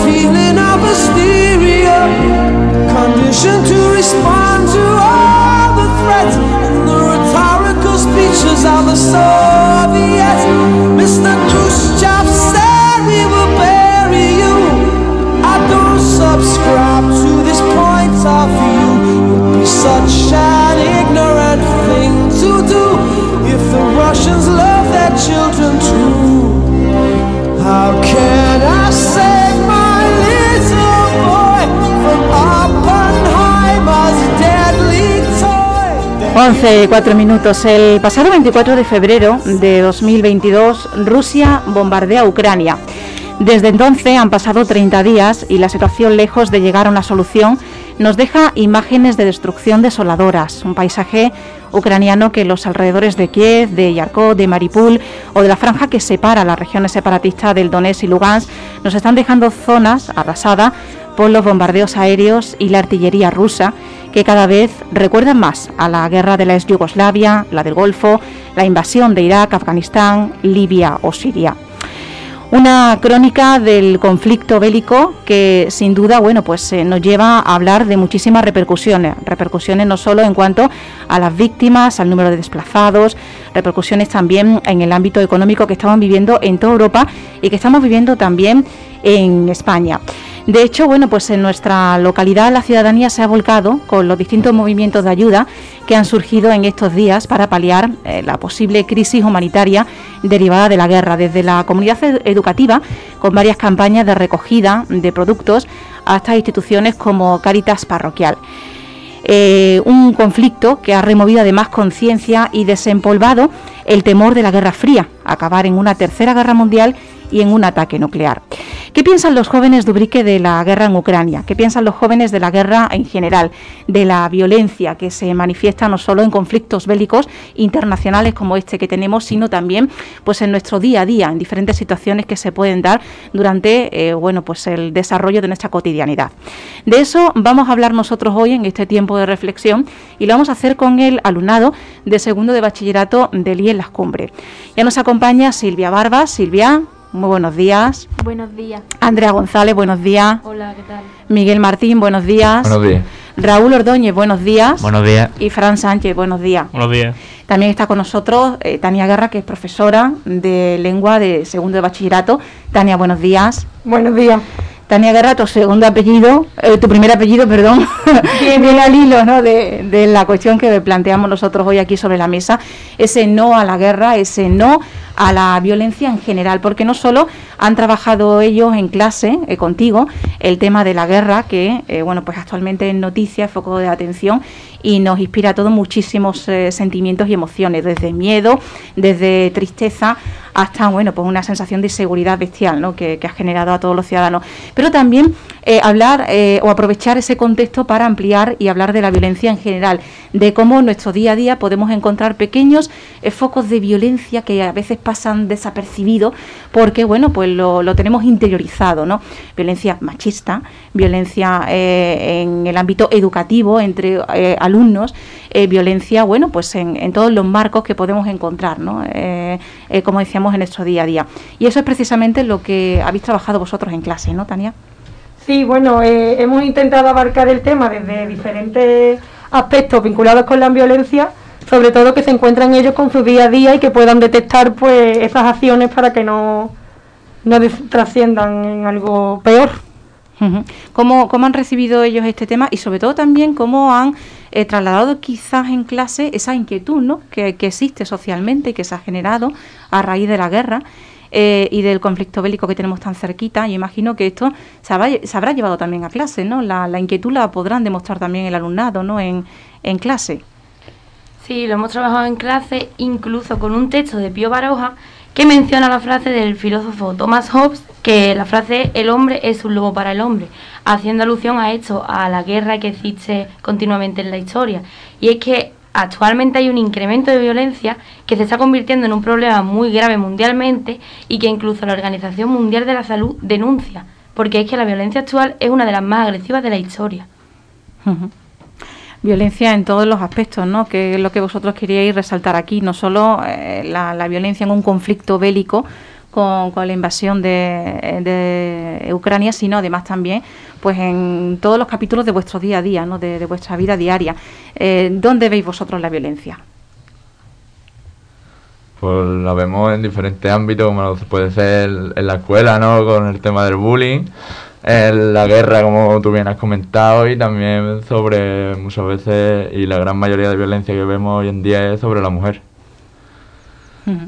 feeling of hysteria, conditioned to respond to all the threats and the rhetorical speeches of the Soviets. Mr. Khrushchev said we will bury you. I don't subscribe to this point of view. It'd be such an ignorant thing to do if the Russians love their children too. How can I save my little boy from Oppenheimer's deadly toy? 11:04. El pasado 24 de febrero de 2022, Rusia bombardea Ucrania. Desde entonces han pasado 30 días y la situación, lejos de llegar a una solución, nos deja imágenes de destrucción desoladoras, un paisaje ucraniano que en los alrededores de Kiev, de Yarkov, de Mariupol o de la franja que separa las regiones separatistas del Donetsk y Lugansk nos están dejando zonas arrasadas por los bombardeos aéreos y la artillería rusa, que cada vez recuerdan más a la guerra de la ex Yugoslavia, la del Golfo, la invasión de Irak, Afganistán, Libia o Siria. Una crónica del conflicto bélico que sin duda, nos lleva a hablar de muchísimas repercusiones no solo en cuanto a las víctimas, al número de desplazados, repercusiones también en el ámbito económico que estamos viviendo en toda Europa y que estamos viviendo también en España. De hecho, en nuestra localidad la ciudadanía se ha volcado con los distintos movimientos de ayuda que han surgido en estos días para paliar la posible crisis humanitaria derivada de la guerra, desde la comunidad educativa, con varias campañas de recogida de productos, hasta instituciones como Cáritas Parroquial. Un conflicto que ha removido además conciencia y desempolvado el temor de la Guerra Fría, acabar en una tercera guerra mundial y en un ataque nuclear. ¿Qué piensan los jóvenes de Ubrique de la guerra en Ucrania? ¿Qué piensan los jóvenes de la guerra en general? De la violencia que se manifiesta no solo en conflictos bélicos internacionales como este que tenemos, sino también en nuestro día a día, en diferentes situaciones que se pueden dar durante el desarrollo de nuestra cotidianidad. De eso vamos a hablar nosotros hoy en este tiempo de reflexión y lo vamos a hacer con el alumnado de segundo de bachillerato del IES Las Cumbres. Ya nos acompaña Silvia Barbas. Silvia, muy buenos días. Buenos días. Andrea González, buenos días. Hola, ¿qué tal? Miguel Martín, buenos días. Buenos días. Raúl Ordóñez, buenos días. Buenos días. Y Fran Sánchez, buenos días. Buenos días. También está con nosotros Tania Guerra, que es profesora de lengua de segundo de bachillerato. Tania, buenos días. Buenos días. Tania Guerra, tu primer apellido, perdón, viene al hilo, ¿no?, de la cuestión que planteamos nosotros hoy aquí sobre la mesa, ese no a la guerra, ese no a la violencia en general, porque no solo han trabajado ellos en clase contigo el tema de la guerra, que actualmente es noticia, es foco de atención y nos inspira a todos muchísimos sentimientos y emociones, desde miedo, desde tristeza, hasta una sensación de inseguridad bestial, ¿no?, que ha generado a todos los ciudadanos. Pero también hablar o aprovechar ese contexto para ampliar y hablar de la violencia en general, de cómo en nuestro día a día podemos encontrar pequeños focos de violencia que a veces pasan desapercibidos porque lo tenemos interiorizado, ¿no? Violencia machista, violencia en el ámbito educativo entre alumnos, violencia en todos los marcos que podemos encontrar, ¿no? Como decíamos, en nuestro día a día. Y eso es precisamente lo que habéis trabajado vosotros en clase, ¿no, Tania? Sí, hemos intentado abarcar el tema desde diferentes aspectos vinculados con la violencia, sobre todo que se encuentran ellos con su día a día y que puedan detectar esas acciones para que no trasciendan en algo peor. Uh-huh. ¿Cómo han recibido ellos este tema y sobre todo también cómo han trasladado quizás en clase esa inquietud, ¿no?, que existe socialmente y que se ha generado a raíz de la guerra y del conflicto bélico que tenemos tan cerquita? Yo imagino que esto se habrá llevado también a clase, ¿no? La inquietud la podrán demostrar también el alumnado, ¿no?, en clase. Sí, lo hemos trabajado en clase, incluso con un texto de Pío Baroja que menciona la frase del filósofo Thomas Hobbes, que la frase "el hombre es un lobo para el hombre", haciendo alusión a esto, a la guerra que existe continuamente en la historia. Y es que actualmente hay un incremento de violencia que se está convirtiendo en un problema muy grave mundialmente y que incluso la Organización Mundial de la Salud denuncia, porque es que la violencia actual es una de las más agresivas de la historia. Uh-huh. Violencia en todos los aspectos, ¿no?, que es lo que vosotros queríais resaltar aquí, no solo la violencia en un conflicto bélico con la invasión de Ucrania, sino además también pues en todos los capítulos de vuestro día a día, ¿no? de vuestra vida diaria. ¿Dónde veis vosotros la violencia? Pues la vemos en diferentes ámbitos, como puede ser en la escuela, ¿no? Con el tema del bullying, en la guerra, como tú bien has comentado, y también sobre muchas veces, y la gran mayoría de violencia que vemos hoy en día es sobre la mujer. Uh-huh.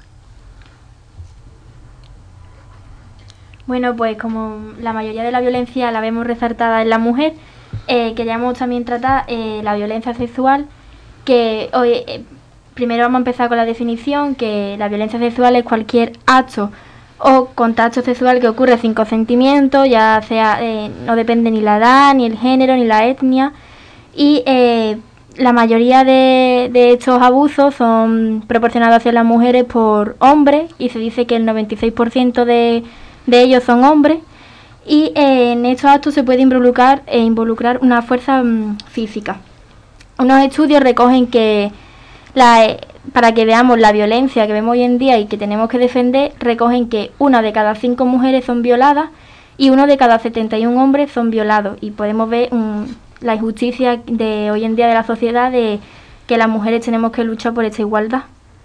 Bueno, pues como la mayoría de la violencia la vemos resaltada en la mujer, queríamos también tratar la violencia sexual, que hoy primero vamos a empezar con la definición, que la violencia sexual es cualquier acto o contacto sexual que ocurre sin consentimiento, ya sea, no depende ni la edad, ni el género, ni la etnia, y la mayoría de estos abusos son proporcionados hacia las mujeres por hombres, y se dice que el 96% de ellos son hombres, y en estos actos se puede involucrar una fuerza física. Unos estudios recogen que para que veamos la violencia que vemos hoy en día y que tenemos que defender, recogen que 1 de cada 5 mujeres son violadas y 1 de cada 71 hombres son violados, y podemos ver la injusticia de hoy en día de la sociedad, de que las mujeres tenemos que luchar por esta igualdad.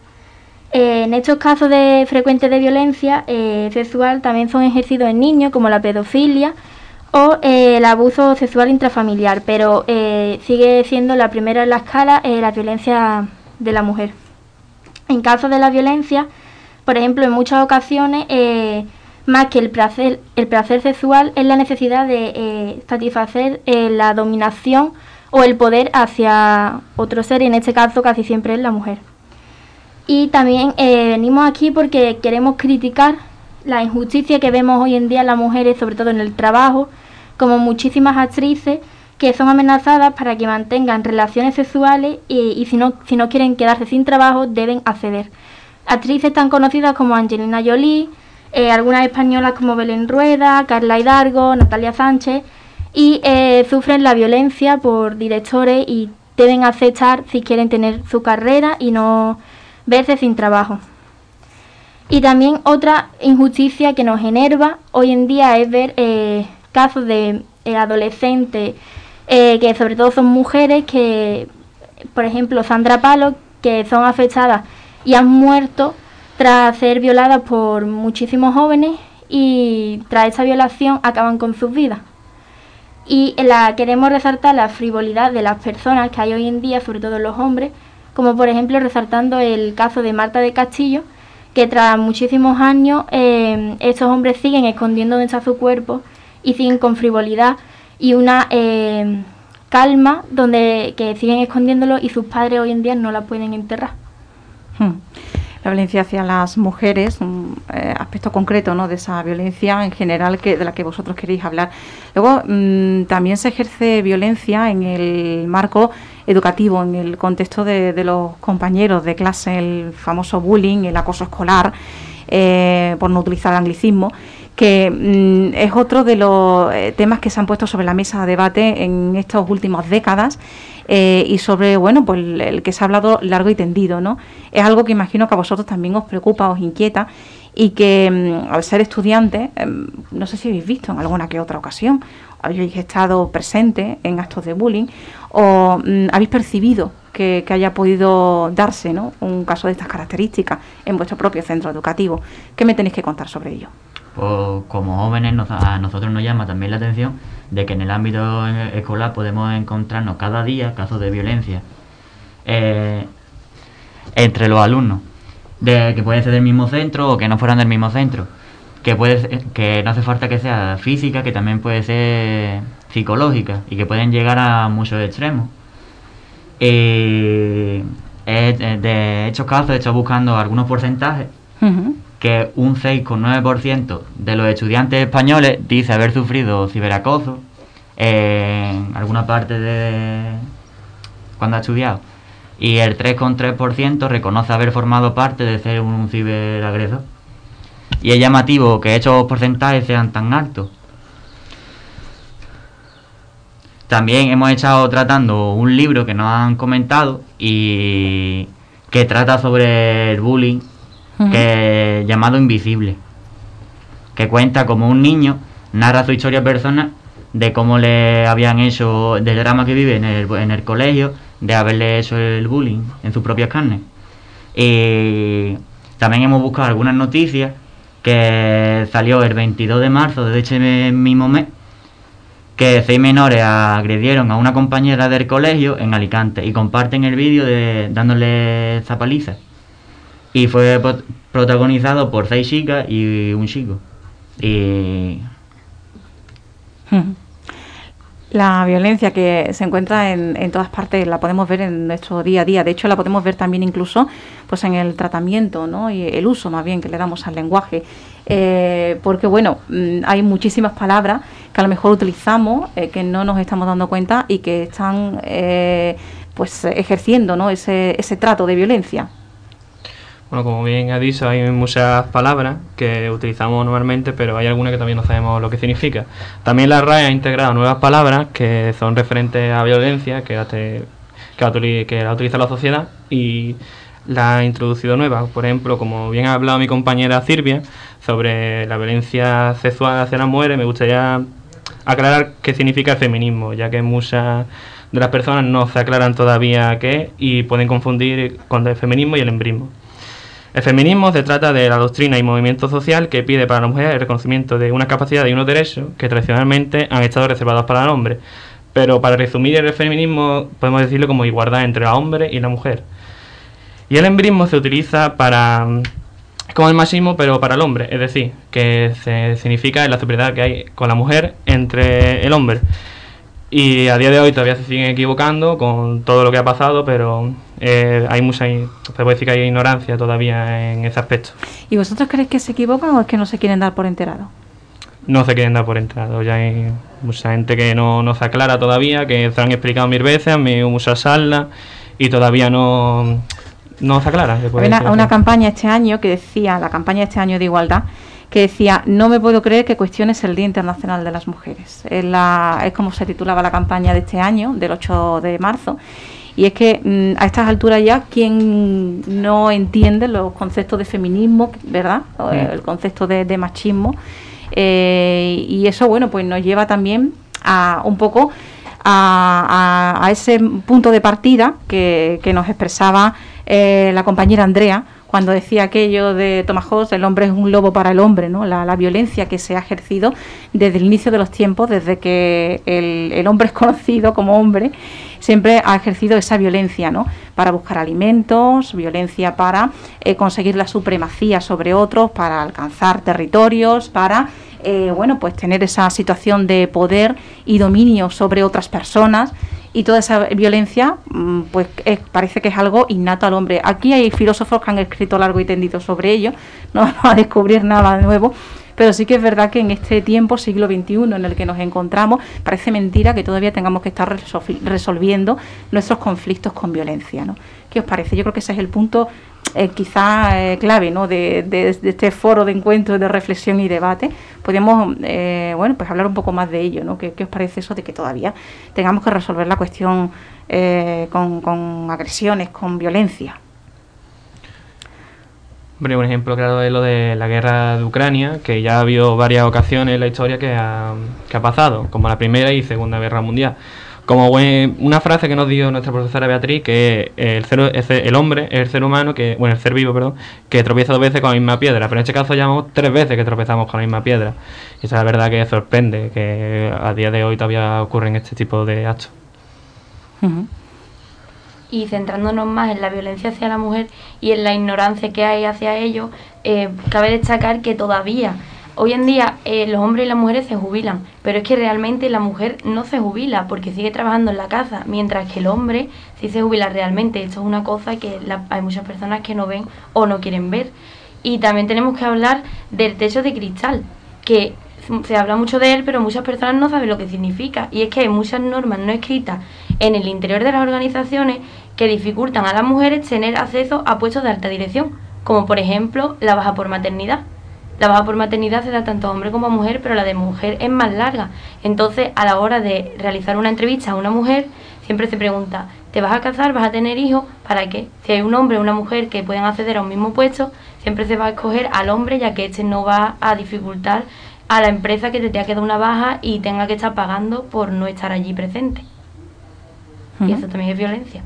En estos casos frecuentes de violencia sexual también son ejercidos en niños, como la pedofilia o el abuso sexual intrafamiliar, pero sigue siendo la primera en la escala la violencia de la mujer. En caso de la violencia, por ejemplo, en muchas ocasiones, más que el placer sexual, es la necesidad de satisfacer la dominación o el poder hacia otro ser, y en este caso casi siempre es la mujer. Y también venimos aquí porque queremos criticar la injusticia que vemos hoy en día en las mujeres, sobre todo en el trabajo, como muchísimas actrices que son amenazadas para que mantengan relaciones sexuales y si no quieren quedarse sin trabajo deben acceder. Actrices tan conocidas como Angelina Jolie, algunas españolas como Belén Rueda, Carla Hidalgo, Natalia Sánchez, y sufren la violencia por directores y deben aceptar si quieren tener su carrera y no verse sin trabajo. Y también otra injusticia que nos enerva hoy en día es ver casos de adolescentes que sobre todo son mujeres, que por ejemplo Sandra Palo, que son afectadas y han muerto tras ser violadas por muchísimos jóvenes, y tras esa violación acaban con sus vidas. Y queremos resaltar la frivolidad de las personas que hay hoy en día, sobre todo los hombres, como por ejemplo resaltando el caso de Marta de Castillo, que tras muchísimos años estos hombres siguen escondiendo dónde está su cuerpo y siguen con frivolidad y una calma que siguen escondiéndolo, y sus padres hoy en día no la pueden enterrar. La violencia hacia las mujeres, un aspecto concreto, ¿no?, de esa violencia en general de la que vosotros queréis hablar. Luego también se ejerce violencia en el marco educativo, en el contexto de los compañeros de clase, el famoso bullying, el acoso escolar, por no utilizar anglicismo, que es otro de los temas que se han puesto sobre la mesa de debate en estas últimas décadas, y sobre, bueno, pues el que se ha hablado largo y tendido, ¿no? Es algo que imagino que a vosotros también os preocupa, os inquieta, y que al ser estudiantes, no sé si habéis visto en alguna que otra ocasión, habéis estado presentes en actos de bullying, o habéis percibido que haya podido darse, ¿no?, un caso de estas características en vuestro propio centro educativo. ¿Qué me tenéis que contar sobre ello? Pues como jóvenes a nosotros nos llama también la atención de que en el ámbito escolar podemos encontrarnos cada día casos de violencia entre los alumnos, que pueden ser del mismo centro o que no fueran del mismo centro, que no hace falta que sea física, que también puede ser psicológica, y que pueden llegar a muchos extremos. De estos casos he estado buscando algunos porcentajes. Uh-huh. Que un 6,9% de los estudiantes españoles dice haber sufrido ciberacoso en alguna parte de cuando ha estudiado, y el 3,3% reconoce haber formado parte de ser un ciberagresor. Y es llamativo que estos porcentajes sean tan altos. También hemos estado tratando un libro que nos han comentado y que trata sobre el bullying que llamado Invisible, que cuenta como un niño narra su historia personal de cómo le habían hecho, del drama que vive en el colegio, de haberle hecho el bullying en sus propias carnes. Y también hemos buscado algunas noticias que salió el 22 de marzo de este mismo mes, que 6 menores agredieron a una compañera del colegio en Alicante y comparten el vídeo de dándole esa paliza. Y fue protagonizado por 6 chicas y un chico. Y la violencia que se encuentra en todas partes la podemos ver en nuestro día a día. De hecho, la podemos ver también incluso pues en el tratamiento, ¿no? Y el uso más bien que le damos al lenguaje. Porque bueno, hay muchísimas palabras que a lo mejor utilizamos que no nos estamos dando cuenta y que están pues ejerciendo, ¿no? ese trato de violencia. Bueno, como bien ha dicho, hay muchas palabras que utilizamos normalmente, pero hay algunas que también no sabemos lo que significa. También la RAE ha integrado nuevas palabras que son referentes a violencia, que la utiliza la sociedad, y la ha introducido nuevas. Por ejemplo, como bien ha hablado mi compañera Silvia sobre la violencia sexual hacia las mujeres, me gustaría aclarar qué significa el feminismo, ya que muchas de las personas no se aclaran todavía qué es y pueden confundir con el feminismo y el embrismo. El feminismo se trata de la doctrina y movimiento social que pide para la mujer el reconocimiento de unas capacidades y unos derechos que tradicionalmente han estado reservados para el hombre. Pero para resumir el feminismo podemos decirlo como igualdad entre el hombre y la mujer. Y el embrismo se utiliza como el machismo, pero para el hombre, es decir, que significa la superioridad que hay con la mujer entre el hombre. Y a día de hoy todavía se siguen equivocando con todo lo que ha pasado, pero se puede decir que hay ignorancia todavía en ese aspecto. ¿Y vosotros creéis que se equivocan o es que no se quieren dar por enterados? No se quieren dar por enterados, ya hay mucha gente que no se aclara todavía, que se han explicado 1000 veces, han venido muchas salas y todavía no se aclara. Había una campaña este año que decía, la campaña este año de igualdad, que decía, no me puedo creer que cuestiones el Día Internacional de las Mujeres. Es como se titulaba la campaña de este año, del 8 de marzo. Y es que a estas alturas ya, ¿quién no entiende los conceptos de feminismo, verdad? El concepto de machismo. Y eso, bueno, pues nos lleva también a un poco a ese punto de partida que nos expresaba la compañera Andrea, cuando decía aquello de Thomas Hobbes, el hombre es un lobo para el hombre, ¿no? La violencia que se ha ejercido desde el inicio de los tiempos, desde que el hombre es conocido como hombre, siempre ha ejercido esa violencia, ¿no? Para buscar alimentos, violencia para conseguir la supremacía sobre otros, para alcanzar territorios, para pues tener esa situación de poder y dominio sobre otras personas. Y toda esa violencia pues parece que es algo innato al hombre. Aquí hay filósofos que han escrito largo y tendido sobre ello, no vamos a descubrir nada nuevo, pero sí que es verdad que en este tiempo, siglo XXI, en el que nos encontramos, parece mentira que todavía tengamos que estar resolviendo nuestros conflictos con violencia, ¿no? ¿Qué os parece? Yo creo que ese es el punto quizá clave, ¿no? de este foro de encuentro, de reflexión y debate. Podemos pues hablar un poco más de ello, ¿no? ¿Qué os parece eso de que todavía tengamos que resolver la cuestión con agresiones, con violencia? Hombre, un ejemplo claro es lo de la guerra de Ucrania, que ya ha habido varias ocasiones en la historia que ha pasado, como la Primera y Segunda Guerra Mundial. Como una frase que nos dio nuestra profesora Beatriz, que el hombre es el ser humano, el ser vivo, perdón, que tropieza 2 veces con la misma piedra, pero en este caso llamamos 3 veces que tropezamos con la misma piedra. Y esa es la verdad que sorprende, que a día de hoy todavía ocurren este tipo de actos. Uh-huh. Y centrándonos más en la violencia hacia la mujer y en la ignorancia que hay hacia ello, cabe destacar que todavía hoy en día los hombres y las mujeres se jubilan, pero es que realmente la mujer no se jubila porque sigue trabajando en la casa, mientras que el hombre sí se jubila realmente. Esto es una cosa que hay muchas personas que no ven o no quieren ver. Y también tenemos que hablar del techo de cristal, que se habla mucho de él, pero muchas personas no saben lo que significa. Y es que hay muchas normas no escritas en el interior de las organizaciones que dificultan a las mujeres tener acceso a puestos de alta dirección, como por ejemplo la baja por maternidad. La baja por maternidad se da tanto a hombre como a mujer, pero la de mujer es más larga. Entonces, a la hora de realizar una entrevista a una mujer, siempre se pregunta, ¿te vas a casar? ¿Vas a tener hijos? ¿Para qué? Si hay un hombre o una mujer que pueden acceder a un mismo puesto, siempre se va a escoger al hombre, ya que este no va a dificultar a la empresa que te tenga que dar una baja y tenga que estar pagando por no estar allí presente. Y eso también es violencia.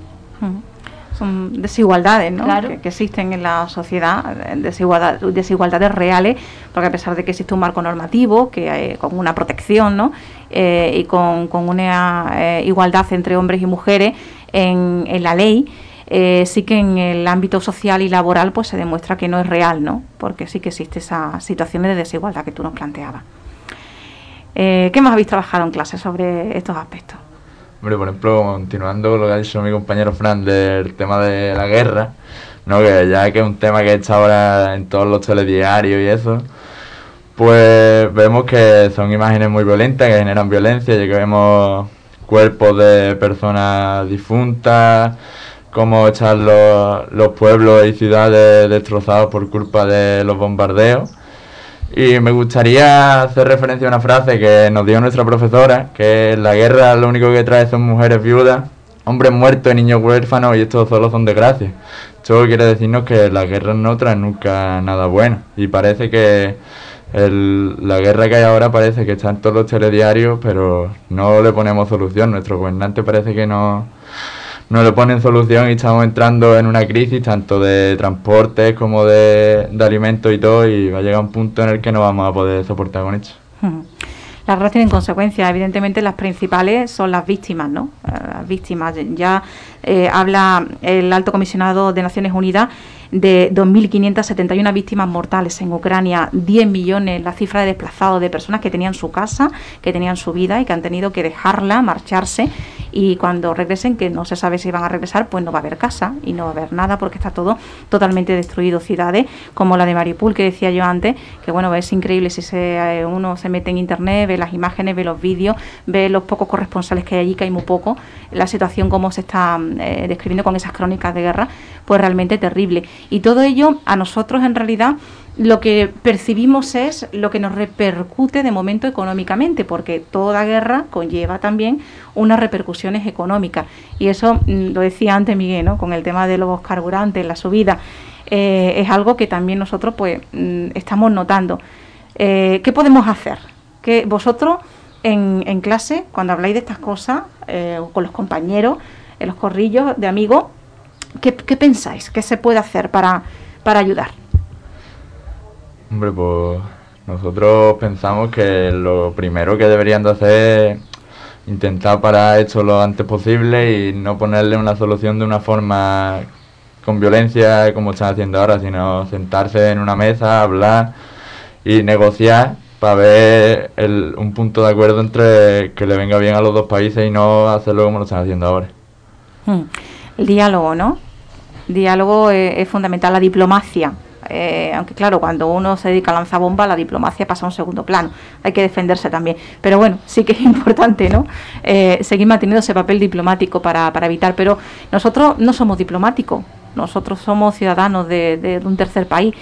Son desigualdades, ¿no? Claro. Que existen en la sociedad, desigualdades reales, porque a pesar de que existe un marco normativo que con una protección, ¿no? Y con una igualdad entre hombres y mujeres en la ley, sí que en el ámbito social y laboral pues se demuestra que no es real, ¿no? Porque sí que existe esa situación de desigualdad que tú nos planteabas. ¿Qué más habéis trabajado en clase sobre estos aspectos? Hombre, por ejemplo, continuando con lo que ha dicho mi compañero Fran del tema de la guerra, ¿no? Que ya que es un tema que está ahora en todos los telediarios y eso, pues vemos que son imágenes muy violentas, que generan violencia, ya que vemos cuerpos de personas difuntas, cómo están los pueblos y ciudades destrozados por culpa de los bombardeos. Y me gustaría hacer referencia a una frase que nos dio nuestra profesora, que la guerra lo único que trae son mujeres viudas, hombres muertos y niños huérfanos, y estos solo son desgracias. Esto quiere decirnos que las guerras no traen nunca nada bueno. Y parece que la guerra que hay ahora parece que está en todos los telediarios, pero no le ponemos solución. Nuestro gobernante parece que no le ponen solución y estamos entrando en una crisis tanto de transportes como de alimentos y todo, y va a llegar un punto en el que no vamos a poder soportar con esto. Las guerras tienen consecuencias, evidentemente las principales son las víctimas, ¿no? Las víctimas, ya habla el Alto Comisionado de Naciones Unidas de 2.571 víctimas mortales en Ucrania, 10 millones la cifra de desplazados, de personas que tenían su casa, que tenían su vida y que han tenido que dejarla, marcharse, y cuando regresen, que no se sabe si van a regresar, pues no va a haber casa y no va a haber nada porque está todo totalmente destruido. Ciudades como la de Mariupol, que decía yo antes, que bueno, es increíble si uno se mete en internet, ve las imágenes, ve los vídeos, ve los pocos corresponsales que hay allí, que hay muy poco, la situación como se está describiendo con esas crónicas de guerra, pues realmente terrible. Y todo ello a nosotros en realidad lo que percibimos es lo que nos repercute de momento económicamente, porque toda guerra conlleva también unas repercusiones económicas, y eso lo decía antes Miguel, ¿no? Con el tema de los carburantes, la subida, es algo que también nosotros pues estamos notando. ¿Qué podemos hacer? Que vosotros en clase, cuando habláis de estas cosas con los compañeros, en los corrillos de amigos, ¿qué pensáis? ¿Qué se puede hacer para ayudar? Hombre, pues nosotros pensamos que lo primero que deberían de hacer es intentar parar esto lo antes posible y no ponerle una solución de una forma con violencia como están haciendo ahora, sino sentarse en una mesa, hablar y negociar para ver un punto de acuerdo entre que le venga bien a los dos países y no hacerlo como lo están haciendo ahora. El diálogo, ¿no? El diálogo es fundamental, la diplomacia. Aunque claro, cuando uno se dedica a lanzar bombas, la diplomacia pasa a un segundo plano, hay que defenderse también, pero bueno, sí que es importante, ¿no? Seguir manteniendo ese papel diplomático para evitar, pero nosotros no somos diplomáticos, nosotros somos ciudadanos de un tercer país.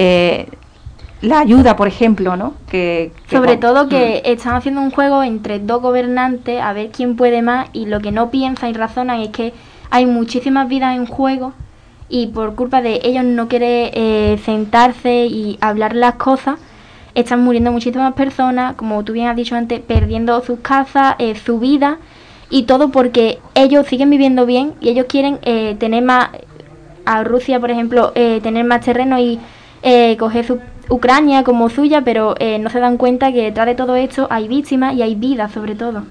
La ayuda, por ejemplo, ¿no? Sobre todo que están haciendo un juego entre dos gobernantes a ver quién puede más, y lo que no piensan y razonan es que hay muchísimas vidas en juego, y por culpa de ellos no querer sentarse y hablar las cosas, están muriendo muchísimas personas, como tú bien has dicho antes, perdiendo sus casas, su vida, y todo porque ellos siguen viviendo bien y ellos quieren tener más, a Rusia por ejemplo, tener más terreno y coger su Ucrania como suya, pero no se dan cuenta que detrás de todo esto hay víctimas y hay vidas sobre todo.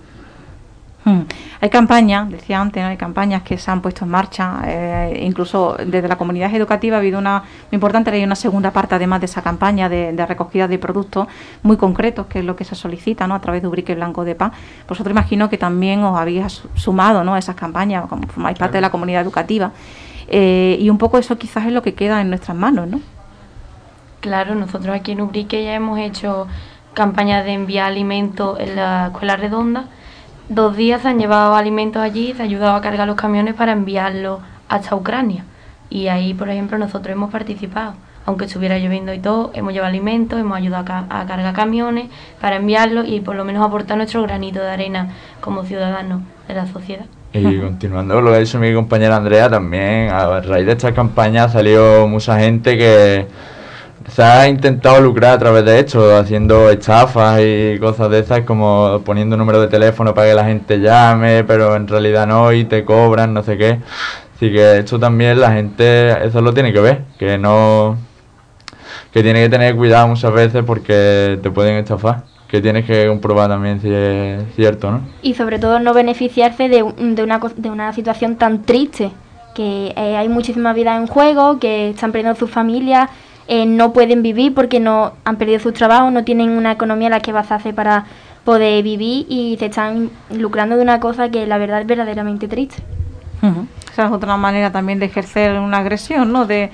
Hay campañas, decía antes, ¿no? Hay campañas que se han puesto en marcha, incluso desde la comunidad educativa ha habido una muy importante, hay una segunda parte además de esa campaña de recogida de productos muy concretos, que es lo que se solicita, ¿no? A través de Ubrique Blanco de Paz. Vosotros imagino que también os habéis sumado, ¿no? A esas campañas, como formáis parte de la comunidad educativa, y un poco eso quizás es lo que queda en nuestras manos, ¿no? Claro, nosotros aquí en Ubrique ya hemos hecho campañas de enviar alimentos en la escuela redonda. 2 días se han llevado alimentos allí, se ha ayudado a cargar los camiones para enviarlos hasta Ucrania. Y ahí, por ejemplo, nosotros hemos participado. Aunque estuviera lloviendo y todo, hemos llevado alimentos, hemos ayudado a cargar camiones para enviarlos y por lo menos aportar nuestro granito de arena como ciudadanos de la sociedad. Y continuando con lo que ha dicho mi compañera Andrea, también a raíz de esta campaña ha salido mucha gente que se ha intentado lucrar a través de esto, haciendo estafas y cosas de esas, como poniendo números de teléfono para que la gente llame, pero en realidad no, y te cobran, no sé qué. Así que esto también la gente, eso lo tiene que ver, que tiene que tener cuidado muchas veces porque te pueden estafar, que tienes que comprobar también si es cierto, ¿no? Y sobre todo no beneficiarse de una situación tan triste, que hay muchísimas vidas en juego, que están perdiendo sus familias, no pueden vivir porque no han perdido sus trabajos, no tienen una economía en la que basarse para poder vivir y se están lucrando de una cosa que la verdad es verdaderamente triste. Esa es otra manera también de ejercer una agresión, ¿no? De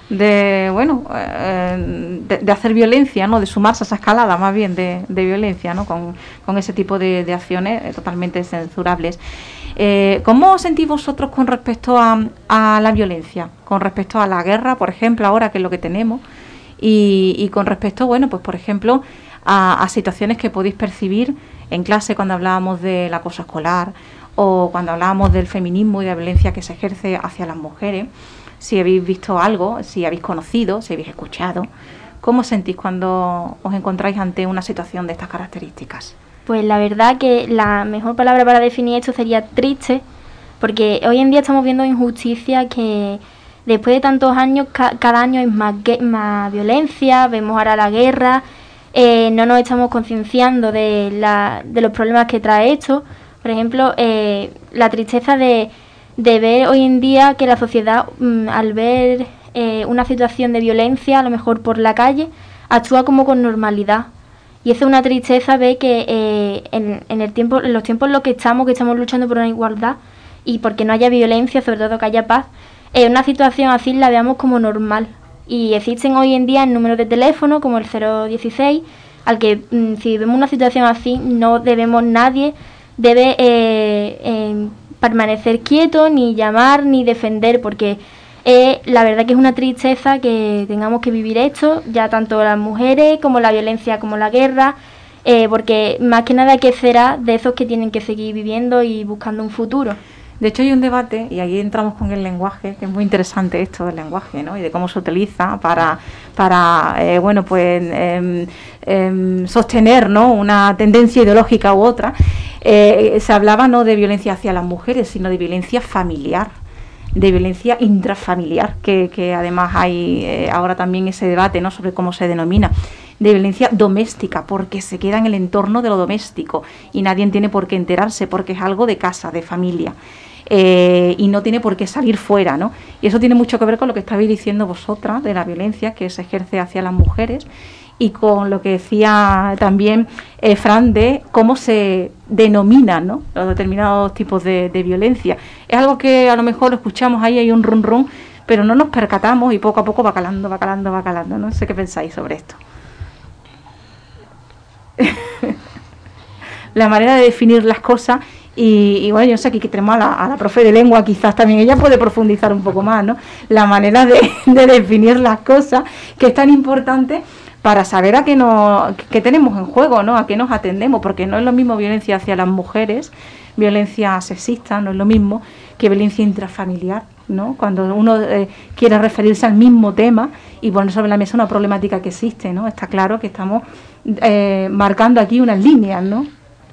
hacer violencia, ¿no? De sumarse a esa escalada más bien de violencia, ¿no? Con ese tipo de acciones totalmente censurables. ¿Cómo os sentís vosotros con respecto a la violencia? Con respecto a la guerra, por ejemplo, ahora que es lo que tenemos, y con respecto, bueno, pues por ejemplo, a situaciones que podéis percibir en clase cuando hablábamos del acoso escolar o cuando hablábamos del feminismo y de la violencia que se ejerce hacia las mujeres. Si habéis visto algo, si habéis conocido, si habéis escuchado, ¿cómo sentís cuando os encontráis ante una situación de estas características? Pues la verdad que la mejor palabra para definir esto sería triste, porque hoy en día estamos viendo injusticia que después de tantos años, cada año hay más violencia, vemos ahora la guerra, no nos estamos concienciando de los problemas que trae esto. Por ejemplo, la tristeza de ver hoy en día que la sociedad, al ver una situación de violencia, a lo mejor por la calle, actúa como con normalidad. Y eso es una tristeza ver que en los tiempos en los que estamos luchando por una igualdad y porque no haya violencia, sobre todo que haya paz, una situación así la veamos como normal. Y existen hoy en día números de teléfono como el 016, al que si vemos una situación así, nadie debe permanecer quieto, ni llamar, ni defender, porque la verdad que es una tristeza que tengamos que vivir esto, ya tanto las mujeres como la violencia, como la guerra, porque más que nada que será de esos que tienen que seguir viviendo y buscando un futuro. De hecho hay un debate, y ahí entramos con el lenguaje, que es muy interesante esto del lenguaje, ¿no? Y de cómo se utiliza para sostener, ¿no? Una tendencia ideológica u otra. Se hablaba no de violencia hacia las mujeres, sino de violencia familiar, de violencia intrafamiliar, que además hay ahora también ese debate, ¿no? Sobre cómo se denomina, de violencia doméstica, porque se queda en el entorno de lo doméstico y nadie tiene por qué enterarse, porque es algo de casa, de familia, y no tiene por qué salir fuera, ¿no? Y eso tiene mucho que ver con lo que estabais diciendo vosotras, de la violencia que se ejerce hacia las mujeres, y con lo que decía también Fran de cómo se denominan, ¿no? Los determinados tipos de violencia. Es algo que a lo mejor lo escuchamos ahí, hay un rum, pero no nos percatamos y poco a poco va calando. No sé qué pensáis sobre esto. La manera de definir las cosas y bueno, yo sé que aquí tenemos a la profe de lengua, quizás también ella puede profundizar un poco más, ¿no? La manera de definir las cosas, que es tan importante para saber a qué tenemos en juego, ¿no? A qué nos atendemos, porque no es lo mismo violencia hacia las mujeres, violencia sexista, no es lo mismo que violencia intrafamiliar, ¿no? Cuando uno quiere referirse al mismo tema y poner sobre la mesa una problemática que existe, ¿no? Está claro que estamos marcando aquí unas líneas, ¿no?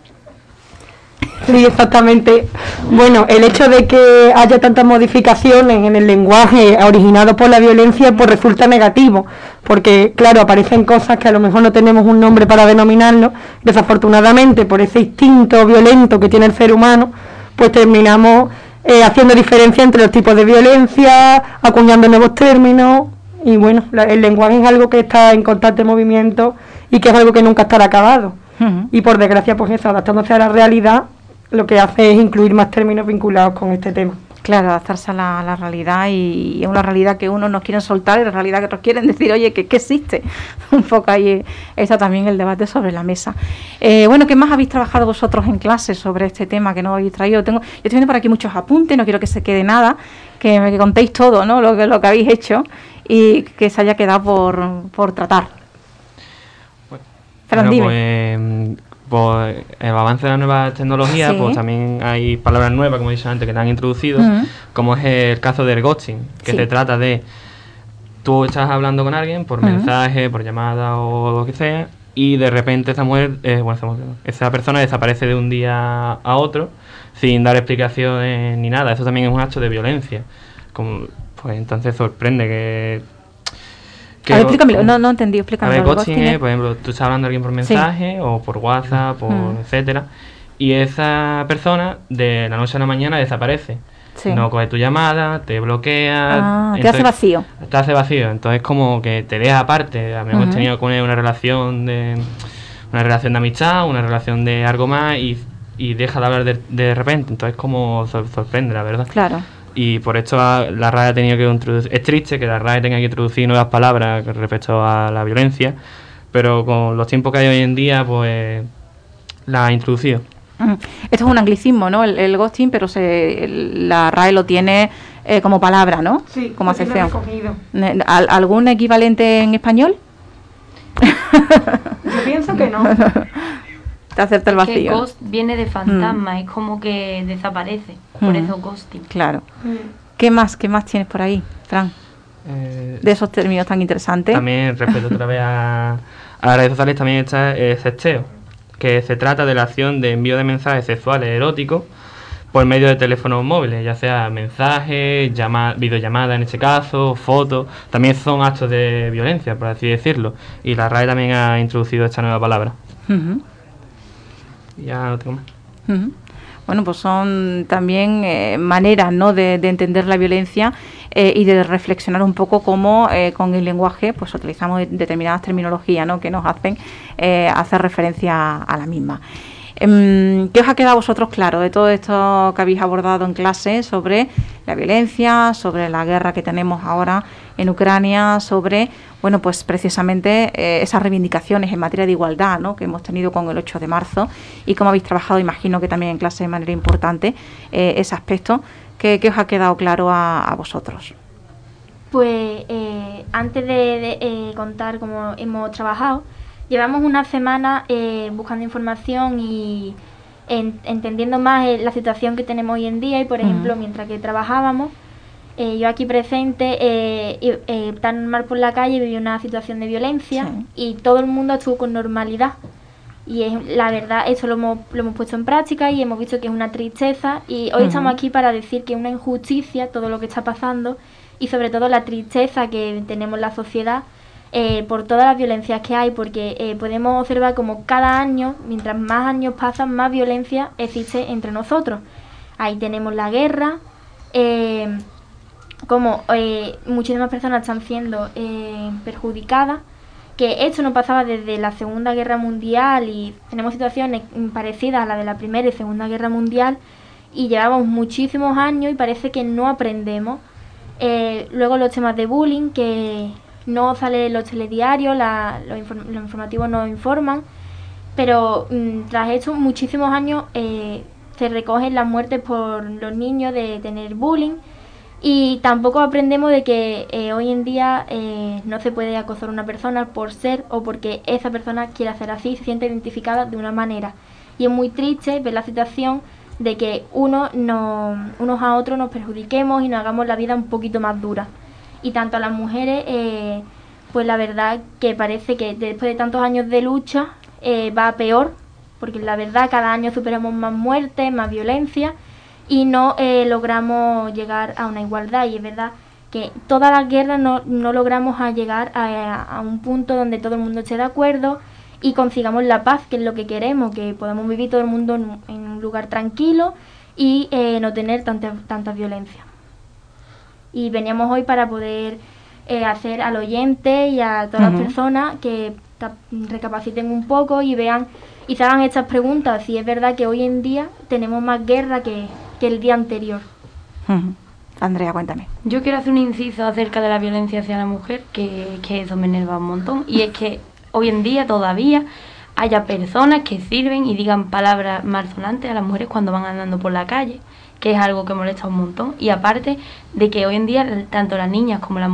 Sí, exactamente. Bueno, el hecho de que haya tantas modificaciones en el lenguaje originado por la violencia, pues resulta negativo, porque claro, aparecen cosas que a lo mejor no tenemos un nombre para denominarlo. Desafortunadamente, por ese instinto violento que tiene el ser humano, pues terminamos haciendo diferencia entre los tipos de violencia, acuñando nuevos términos, y bueno, el lenguaje es algo que está en constante movimiento y que es algo que nunca estará acabado. Y por desgracia, pues eso, adaptándose a la realidad, lo que hace es incluir más términos vinculados con este tema. Claro, adaptarse a la realidad, y es una realidad que unos nos quieren soltar y la realidad que otros quieren decir, oye, ¿qué existe? Un poco ahí está también el debate sobre la mesa. Bueno, ¿qué más habéis trabajado vosotros en clase sobre este tema que no habéis traído? Yo estoy viendo por aquí muchos apuntes, no quiero que se quede nada, que contéis todo, ¿no? Lo que habéis hecho y que se haya quedado por tratar. Bueno, pues pues el avance de las nuevas tecnologías, Sí. pues también hay palabras nuevas, como he dicho antes, que te han introducido, como es el caso del ghosting, que Sí. se trata de tú estás hablando con alguien por mensaje, por llamada o lo que sea, y de repente esa persona desaparece de un día a otro sin dar explicaciones ni nada. Eso también es un acto de violencia. Pues entonces sorprende que A ver, explícamelo, no entendí, explícamelo. a ver, el ghosting ghosting es, por ejemplo, tú estás hablando a alguien por mensaje o por WhatsApp, etcétera, y esa persona de la noche a la mañana desaparece. Sí. No coge tu llamada, te bloquea. Te hace vacío. Te hace vacío, entonces como que te deja aparte. A mí hemos tenido con él una relación de amistad, una relación de algo más y deja de hablar de repente. Entonces como sorprende, la verdad. Claro. Y por esto la RAE ha tenido que introducir. Es triste que la RAE tenga que introducir nuevas palabras respecto a la violencia, pero con los tiempos que hay hoy en día, pues la ha introducido. Esto es un anglicismo, ¿no? El ghosting, pero la RAE lo tiene como palabra, ¿no? Sí, como acepción. recogido. ¿Algún equivalente en español? Yo pienso que no. Te acepta el Es que vacío. ghost viene de fantasma, es como que desaparece, por eso ghosting. Claro. ¿Qué más tienes por ahí, Fran? De esos términos tan interesantes. También, respecto otra vez a las redes sociales, también está el sexteo, que se trata de la acción de envío de mensajes sexuales eróticos por medio de teléfonos móviles, ya sea mensajes, videollamadas en este caso, fotos. También son actos de violencia, por así decirlo. Y la RAE también ha introducido esta nueva palabra. Ya no tengo más. Bueno, pues son también maneras, ¿no?, de entender la violencia y de reflexionar un poco cómo con el lenguaje pues utilizamos determinadas terminologías, ¿no?, que nos hacen hacer referencia a la misma. ¿Qué os ha quedado a vosotros claro de todo esto que habéis abordado en clase sobre la violencia, sobre la guerra que tenemos ahora en Ucrania, sobre, bueno, pues precisamente esas reivindicaciones en materia de igualdad, ¿no?, que hemos tenido con el 8 de marzo y cómo habéis trabajado, imagino que también en clase de manera importante, ese aspecto? ¿Qué os ha quedado claro a vosotros? Pues antes de contar cómo hemos trabajado, llevamos una semana buscando información y entendiendo más la situación que tenemos hoy en día. Y por ejemplo, mientras que trabajábamos, yo aquí presente, tan normal por la calle, viví una situación de violencia y todo el mundo estuvo con normalidad. Y la verdad, eso lo hemos puesto en práctica y hemos visto que es una tristeza. Y hoy estamos aquí para decir que es una injusticia todo lo que está pasando y sobre todo la tristeza que tenemos en la sociedad por todas las violencias que hay, porque podemos observar como cada año, mientras más años pasan, más violencia existe entre nosotros. Ahí tenemos la guerra, como muchísimas personas están siendo perjudicadas, que esto no pasaba desde la Segunda Guerra Mundial y tenemos situaciones parecidas a la de la Primera y Segunda Guerra Mundial y llevamos muchísimos años y parece que no aprendemos. Luego los temas de bullying, que no sale en los telediarios, los informativos no informan, pero tras esto muchísimos años se recogen las muertes por los niños de tener bullying y tampoco aprendemos de que hoy en día no se puede acosar a una persona por ser o porque esa persona quiera ser así, se siente identificada de una manera. Y es muy triste ver la situación de que unos a otros nos perjudiquemos y nos hagamos la vida un poquito más dura. Y tanto a las mujeres, pues la verdad que parece que después de tantos años de lucha va a peor, porque la verdad cada año superamos más muertes, más violencia y no logramos llegar a una igualdad. Y es verdad que todas las guerras no logramos llegar a un punto donde todo el mundo esté de acuerdo y consigamos la paz, que es lo que queremos, que podamos vivir todo el mundo en un lugar tranquilo y no tener tanta violencia. Y veníamos hoy para poder hacer al oyente y a todas las personas que recapaciten un poco y vean y se hagan estas preguntas, si es verdad que hoy en día tenemos más guerra que el día anterior. Andrea, cuéntame. Yo quiero hacer un inciso acerca de la violencia hacia la mujer, que eso me enerva un montón, y es que hoy en día todavía haya personas que sirven y digan palabras malsonantes a las mujeres cuando van andando por la calle, que es algo que molesta un montón. Y aparte de que hoy en día tanto las niñas como las mujeres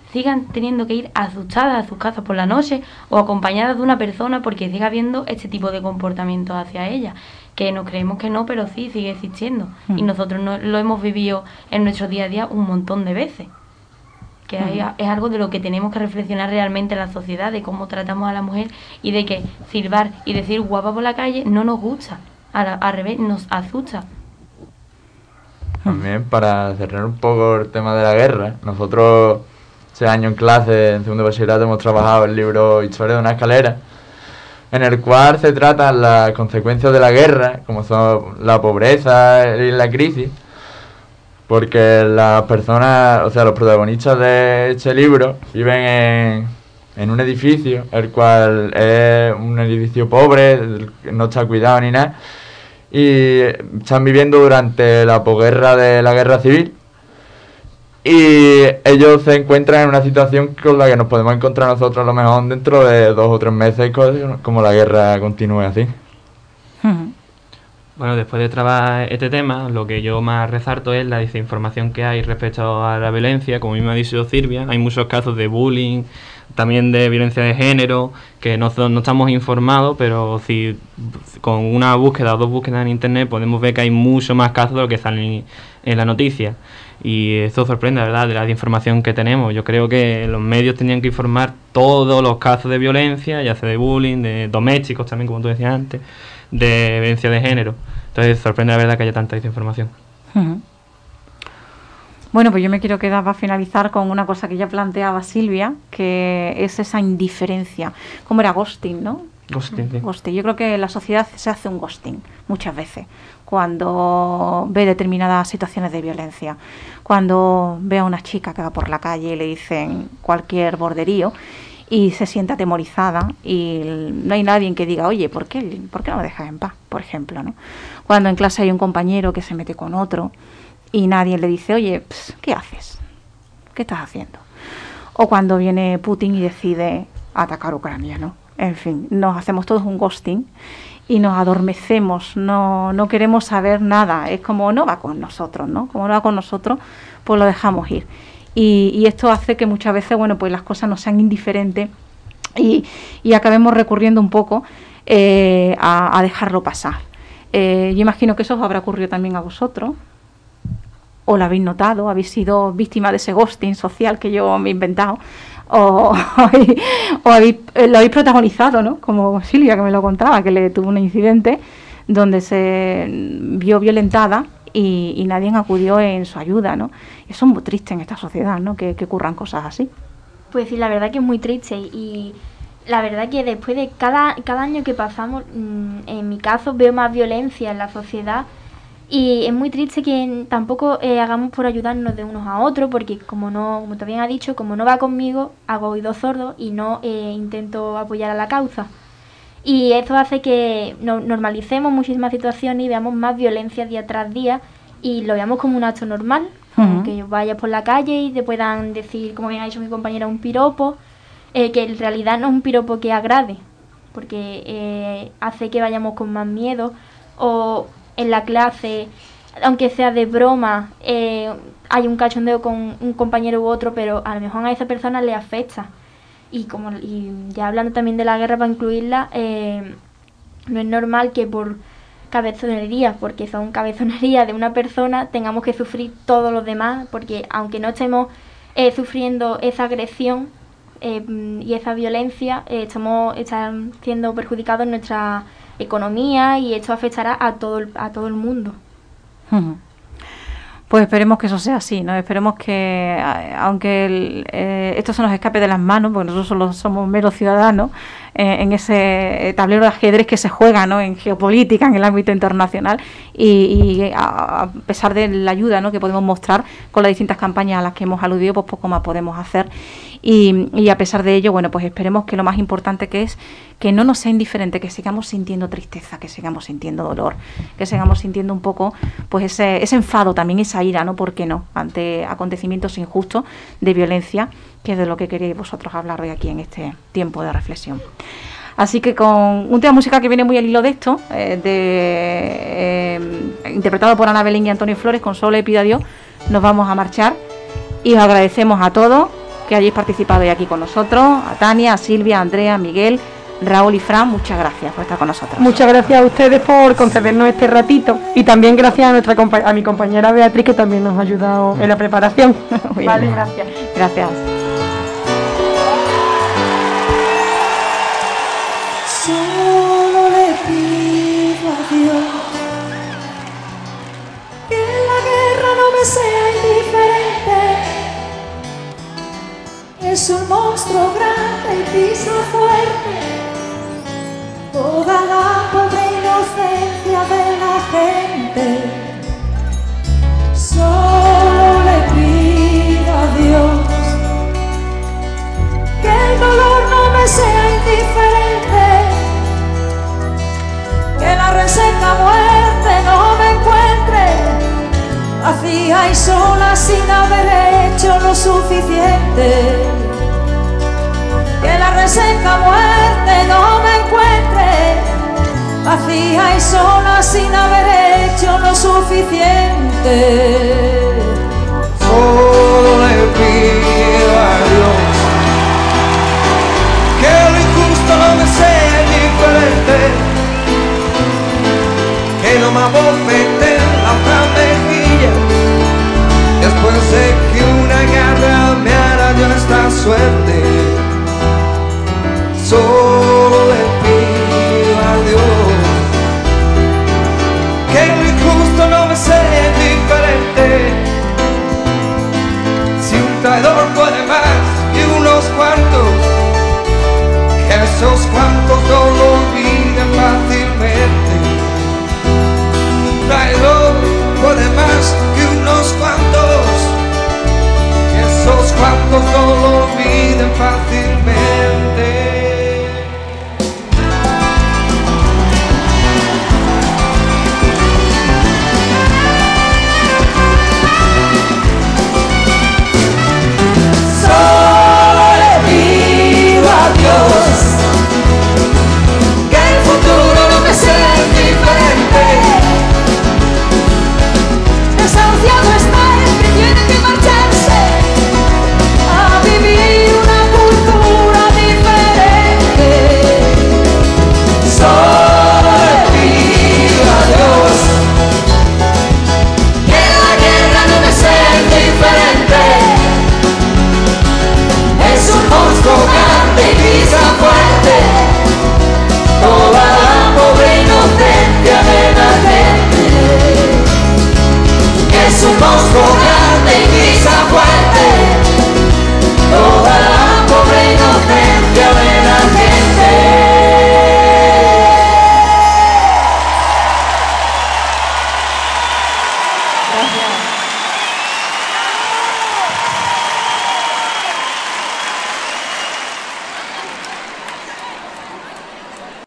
sigan teniendo que ir asustadas a sus casas por la noche o acompañadas de una persona porque siga habiendo este tipo de comportamientos hacia ellas, que nos creemos que no, pero sí sigue existiendo. Y nosotros lo hemos vivido en nuestro día a día un montón de veces. Que es algo de lo que tenemos que reflexionar realmente en la sociedad, de cómo tratamos a la mujer y de que silbar y decir guapa por la calle no nos gusta, al revés, nos asusta. También para cerrar un poco el tema de la guerra, nosotros ese año en clase, en segundo bachillerato, hemos trabajado el libro Historia de una escalera, en el cual se tratan las consecuencias de la guerra, como son la pobreza y la crisis, porque las personas, o sea, los protagonistas de este libro viven en un edificio, el cual es un edificio pobre, no está cuidado ni nada, y están viviendo durante la posguerra de la guerra civil, y ellos se encuentran en una situación con la que nos podemos encontrar nosotros a lo mejor dentro de 2 o 3 meses, como la guerra continúe así. Bueno, después de trabajar este tema, lo que yo más resalto es la desinformación que hay respecto a la violencia. Como mismo ha dicho Silvia, hay muchos casos de bullying, también de violencia de género, que no estamos informados, pero si con una búsqueda o 2 búsquedas en internet podemos ver que hay mucho más casos de lo que salen en la noticia. Y esto sorprende, la verdad, de la desinformación que tenemos. Yo creo que los medios tenían que informar todos los casos de violencia, ya sea de bullying, de domésticos también, como tú decías antes, de violencia de género. Entonces sorprende la verdad que haya tanta desinformación. Bueno, pues yo me quiero quedar para finalizar con una cosa que ya planteaba Silvia, que es esa indiferencia. ¿Cómo era? Ghosting, ¿no? Ghosting, sí. Ghosting. Yo creo que la sociedad se hace un ghosting muchas veces cuando ve determinadas situaciones de violencia. Cuando ve a una chica que va por la calle y le dicen cualquier borderío y se siente atemorizada y no hay nadie que diga, oye, ¿por qué no me dejas en paz? Por ejemplo, ¿no? Cuando en clase hay un compañero que se mete con otro y nadie le dice, oye, ¿qué haces? ¿Qué estás haciendo? O cuando viene Putin y decide atacar Ucrania, ¿no? En fin, nos hacemos todos un ghosting y nos adormecemos, no queremos saber nada. Es como no va con nosotros, ¿no? Como no va con nosotros, pues lo dejamos ir. Y esto hace que muchas veces, bueno, pues las cosas nos sean indiferentes y acabemos recurriendo un poco a dejarlo pasar. Yo imagino que eso os habrá ocurrido también a vosotros. O lo habéis notado, habéis sido víctima de ese ghosting social que yo me he inventado, o lo habéis protagonizado, ¿no? Como Silvia, que me lo contaba, que le tuvo un incidente donde se vio violentada y nadie acudió en su ayuda, ¿no? Eso es muy triste en esta sociedad, ¿no? Que ocurran cosas así. Pues sí, la verdad que es muy triste y la verdad que después de cada año que pasamos, en mi caso veo más violencia en la sociedad. Y es muy triste que tampoco hagamos por ayudarnos de unos a otros, porque como te bien ha dicho, como no va conmigo, hago oídos sordos y no intento apoyar a la causa. Y esto hace que normalicemos muchísimas situaciones y veamos más violencia día tras día y lo veamos como un acto normal, como que vayas por la calle y te puedan decir, como bien ha dicho mi compañera, un piropo, que en realidad no es un piropo que agrade, porque hace que vayamos con más miedo, o en la clase, aunque sea de broma, hay un cachondeo con un compañero u otro, pero a lo mejor a esa persona le afecta. Y ya hablando también de la guerra para incluirla, no es normal que por cabezonería, porque son cabezonerías de una persona, tengamos que sufrir todos los demás, porque aunque no estemos sufriendo esa agresión y esa violencia, están siendo perjudicados en nuestra economía y esto afectará a todo el mundo. Pues esperemos que eso sea así, ¿no? Esperemos que, aunque esto se nos escape de las manos, porque nosotros solo somos meros ciudadanos, en ese tablero de ajedrez que se juega, ¿no? En geopolítica, en el ámbito internacional, y a pesar de la ayuda, ¿no? que podemos mostrar con las distintas campañas a las que hemos aludido, pues poco más podemos hacer. Y a pesar de ello, bueno, pues esperemos que lo más importante que es que no nos sea indiferente, que sigamos sintiendo tristeza, que sigamos sintiendo dolor, que sigamos sintiendo un poco pues ese enfado también, esa ira, ¿no? ¿Por qué no? Ante acontecimientos injustos de violencia, que es de lo que queréis vosotros hablar hoy aquí en este tiempo de reflexión. Así que con un tema musical que viene muy al hilo de esto, interpretado por Ana Belén y Antonio Flores, con Solo le pido a Dios, nos vamos a marchar y os agradecemos a todos que hayáis participado hoy aquí con nosotros, a Tania, a Silvia, a Andrea, a Miguel, Raúl y Fran, muchas gracias por estar con nosotros. Muchas gracias a ustedes por concedernos este ratito y también gracias a mi compañera Beatriz, que también nos ha ayudado en la preparación. Vale, gracias. Gracias. Solo le pido a Dios que la guerra no me sea indiferente. Es un monstruo grande y pisa fuerte toda la pobre inocencia de la gente. Solo le pido a Dios que el dolor no me sea indiferente, que la reseca muerte no me encuentre vacía y sola sin haber hecho lo suficiente. Que la reseca muerte no me encuentre vacía y sola sin haber hecho lo suficiente. Solo le pido a Dios que lo injusto no me sea indiferente, que no me abofe